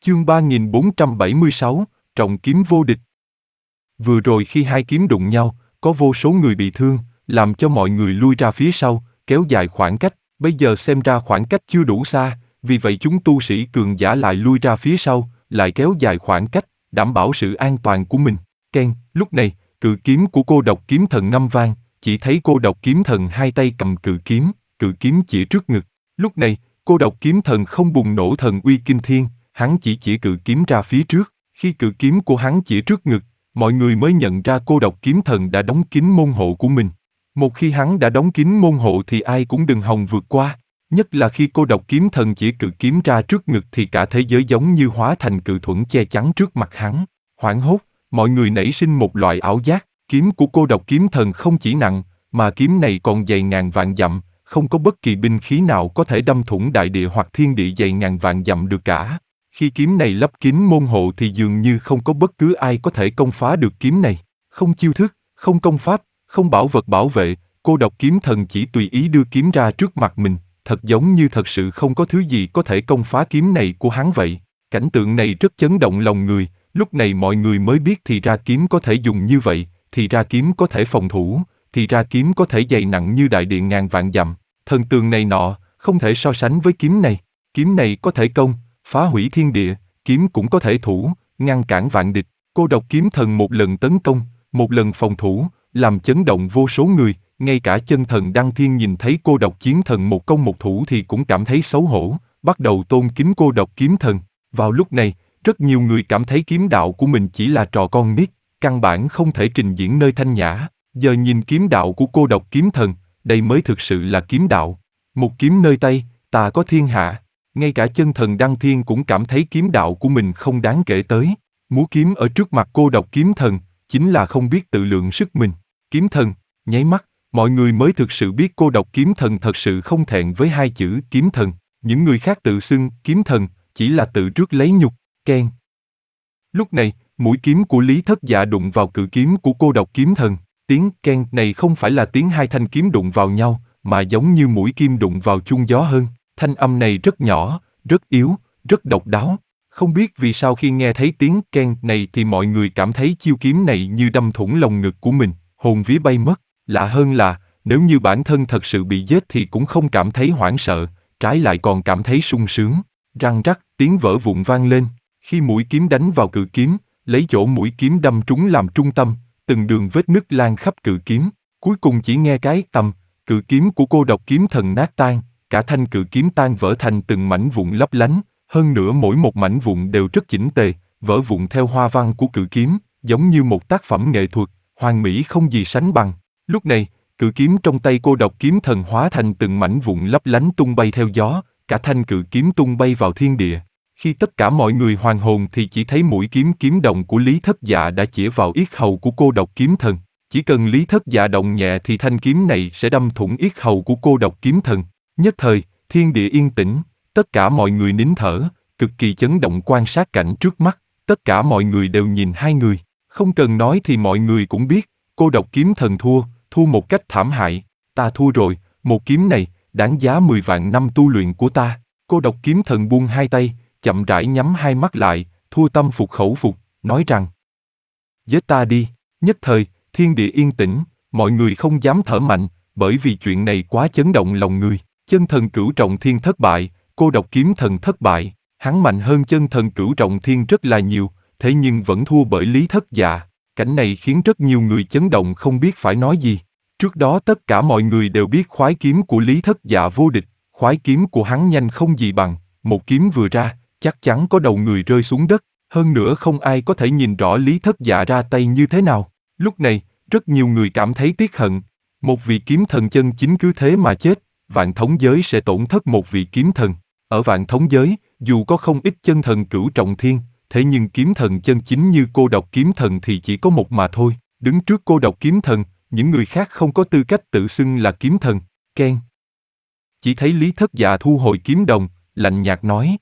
Chương 3476, trọng kiếm vô địch. Vừa rồi khi hai kiếm đụng nhau, có vô số người bị thương, làm cho mọi người lui ra phía sau, kéo dài khoảng cách. Bây giờ xem ra khoảng cách chưa đủ xa, vì vậy chúng tu sĩ cường giả lại lui ra phía sau, lại kéo dài khoảng cách, đảm bảo sự an toàn của mình. Ken, lúc này, cự kiếm của cô độc kiếm thần ngâm vang, chỉ thấy cô độc kiếm thần hai tay cầm cự kiếm chỉ trước ngực. Lúc này, cô độc kiếm thần không bùng nổ thần uy kinh thiên, hắn chỉ cự kiếm ra phía trước. Khi cự kiếm của hắn chỉ trước ngực, mọi người mới nhận ra cô độc kiếm thần đã đóng kín môn hộ của mình. Một khi hắn đã đóng kín môn hộ thì ai cũng đừng hòng vượt qua. Nhất là khi cô độc kiếm thần chỉ cự kiếm ra trước ngực thì cả thế giới giống như hóa thành cự thuẫn che chắn trước mặt hắn. Hoảng hốt, mọi người nảy sinh một loại ảo giác, kiếm của cô độc kiếm thần không chỉ nặng, mà kiếm này còn dày ngàn vạn dặm, không có bất kỳ binh khí nào có thể đâm thủng đại địa hoặc thiên địa dày ngàn vạn dặm được cả. Khi kiếm này lấp kín môn hộ thì dường như không có bất cứ ai có thể công phá được kiếm này. Không chiêu thức, không công pháp, không bảo vật bảo vệ, cô độc kiếm thần chỉ tùy ý đưa kiếm ra trước mặt mình, thật giống như thật sự không có thứ gì có thể công phá kiếm này của hắn vậy. Cảnh tượng này rất chấn động lòng người, lúc này mọi người mới biết thì ra kiếm có thể dùng như vậy, thì ra kiếm có thể phòng thủ, thì ra kiếm có thể dày nặng như đại địa ngàn vạn dặm. Thần tường này nọ, không thể so sánh với kiếm này. Kiếm này có thể công, phá hủy thiên địa, kiếm cũng có thể thủ, ngăn cản vạn địch. Cô độc kiếm thần một lần tấn công, một lần phòng thủ, làm chấn động vô số người, ngay cả chân thần Đăng Thiên nhìn thấy cô độc chiến thần một công một thủ thì cũng cảm thấy xấu hổ, bắt đầu tôn kính cô độc kiếm thần. Vào lúc này, rất nhiều người cảm thấy kiếm đạo của mình chỉ là trò con nít, căn bản không thể trình diễn nơi thanh nhã. Giờ nhìn kiếm đạo của cô độc kiếm thần, đây mới thực sự là kiếm đạo. Một kiếm nơi tay, ta có thiên hạ. Ngay cả chân thần Đăng Thiên cũng cảm thấy kiếm đạo của mình không đáng kể tới. Múa kiếm ở trước mặt cô độc kiếm thần, chính là không biết tự lượng sức mình. Kiếm thần, nháy mắt, mọi người mới thực sự biết cô độc kiếm thần thật sự không thẹn với hai chữ kiếm thần. Những người khác tự xưng kiếm thần, chỉ là tự rước lấy nhục. Ken. Lúc này, mũi kiếm của Lý Thất Dạ đụng vào cự kiếm của cô độc kiếm thần. Tiếng ken này không phải là tiếng hai thanh kiếm đụng vào nhau, mà giống như mũi kim đụng vào chuông gió hơn. Thanh âm này rất nhỏ, rất yếu, rất độc đáo. Không biết vì sao khi nghe thấy tiếng ken này thì mọi người cảm thấy chiêu kiếm này như đâm thủng lồng ngực của mình, hồn vía bay mất. Lạ hơn là, nếu như bản thân thật sự bị giết thì cũng không cảm thấy hoảng sợ, trái lại còn cảm thấy sung sướng. Răng rắc, tiếng vỡ vụn vang lên. Khi mũi kiếm đánh vào cự kiếm, lấy chỗ mũi kiếm đâm trúng làm trung tâm, từng đường vết nứt lan khắp cự kiếm. Cuối cùng chỉ nghe cái tầm, cự kiếm của cô độc kiếm thần nát tan, cả thanh cự kiếm tan vỡ thành từng mảnh vụn lấp lánh, hơn nữa mỗi một mảnh vụn đều rất chỉnh tề, vỡ vụn theo hoa văn của cự kiếm, giống như một tác phẩm nghệ thuật, hoàn mỹ không gì sánh bằng. Lúc này, cự kiếm trong tay cô độc kiếm thần hóa thành từng mảnh vụn lấp lánh tung bay theo gió, cả thanh cự kiếm tung bay vào thiên địa. Khi tất cả mọi người hoàn hồn thì chỉ thấy mũi kiếm kiếm đồng của Lý Thất Dạ đã chĩa vào yết hầu của cô độc kiếm thần. Chỉ cần Lý Thất Dạ động nhẹ thì thanh kiếm này sẽ đâm thủng yết hầu của cô độc kiếm thần. Nhất thời, thiên địa yên tĩnh, tất cả mọi người nín thở, cực kỳ chấn động quan sát cảnh trước mắt, tất cả mọi người đều nhìn hai người. Không cần nói thì mọi người cũng biết, cô độc kiếm thần thua một cách thảm hại. Ta thua rồi, một kiếm này, đáng giá 10 vạn năm tu luyện của ta. Cô độc kiếm thần buông hai tay, chậm rãi nhắm hai mắt lại, thua tâm phục khẩu phục, nói rằng: giết ta đi. Nhất thời, thiên địa yên tĩnh, mọi người không dám thở mạnh, bởi vì chuyện này quá chấn động lòng người. Chân thần Cửu Trọng Thiên thất bại, cô độc kiếm thần thất bại, hắn mạnh hơn chân thần Cửu Trọng Thiên rất là nhiều, thế nhưng vẫn thua bởi Lý Thất Dạ. Cảnh này khiến rất nhiều người chấn động không biết phải nói gì. Trước đó tất cả mọi người đều biết khoái kiếm của Lý Thất Dạ vô địch, khoái kiếm của hắn nhanh không gì bằng, một kiếm vừa ra, chắc chắn có đầu người rơi xuống đất, hơn nữa không ai có thể nhìn rõ Lý Thất Dạ ra tay như thế nào. Lúc này, rất nhiều người cảm thấy tiếc hận. Một vị kiếm thần chân chính cứ thế mà chết, vạn thống giới sẽ tổn thất một vị kiếm thần. Ở vạn thống giới, dù có không ít chân thần Cửu Trọng Thiên, thế nhưng kiếm thần chân chính như cô độc kiếm thần thì chỉ có một mà thôi. Đứng trước cô độc kiếm thần, những người khác không có tư cách tự xưng là kiếm thần. Ken. Chỉ thấy Lý Thất Dạ thu hồi kiếm đồng, lạnh nhạt nói: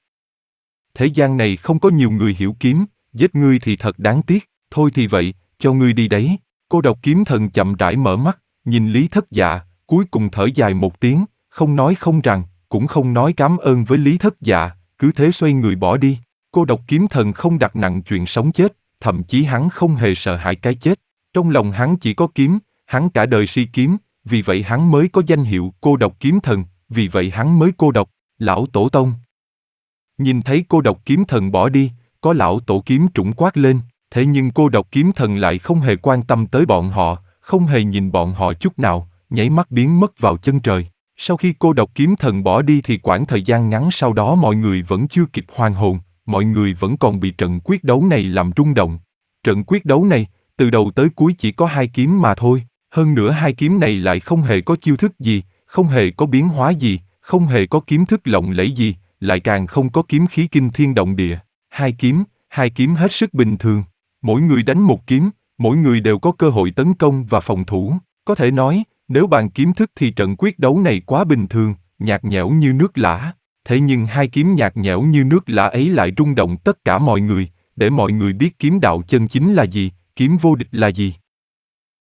thế gian này không có nhiều người hiểu kiếm, giết ngươi thì thật đáng tiếc, thôi thì vậy, cho ngươi đi đấy. Cô độc kiếm thần chậm rãi mở mắt, nhìn Lý Thất Dạ, cuối cùng thở dài một tiếng, không nói không rằng, cũng không nói cảm ơn với Lý Thất Dạ, cứ thế xoay người bỏ đi. Cô độc kiếm thần không đặt nặng chuyện sống chết, thậm chí hắn không hề sợ hãi cái chết. Trong lòng hắn chỉ có kiếm, hắn cả đời si kiếm, vì vậy hắn mới có danh hiệu cô độc kiếm thần, vì vậy hắn mới cô độc. Lão Tổ Tông nhìn thấy cô độc kiếm thần bỏ đi, có lão tổ kiếm trũng quát lên, thế nhưng cô độc kiếm thần lại không hề quan tâm tới bọn họ, không hề nhìn bọn họ chút nào, nháy mắt biến mất vào chân trời. Sau khi cô độc kiếm thần bỏ đi thì quãng thời gian ngắn sau đó mọi người vẫn chưa kịp hoàn hồn, mọi người vẫn còn bị trận quyết đấu này làm rung động. Trận quyết đấu này, từ đầu tới cuối chỉ có 2 kiếm mà thôi, hơn nữa 2 kiếm này lại không hề có chiêu thức gì, không hề có biến hóa gì, không hề có kiếm thức lộng lẫy gì, lại càng không có kiếm khí kinh thiên động địa. 2 kiếm hết sức bình thường, mỗi người đánh một kiếm, mỗi người đều có cơ hội tấn công và phòng thủ. Có thể nói, nếu bàn kiếm thức thì trận quyết đấu này quá bình thường, nhạt nhẽo như nước lã. Thế nhưng 2 kiếm nhạt nhẽo như nước lã ấy lại rung động tất cả mọi người, để mọi người biết kiếm đạo chân chính là gì, kiếm vô địch là gì.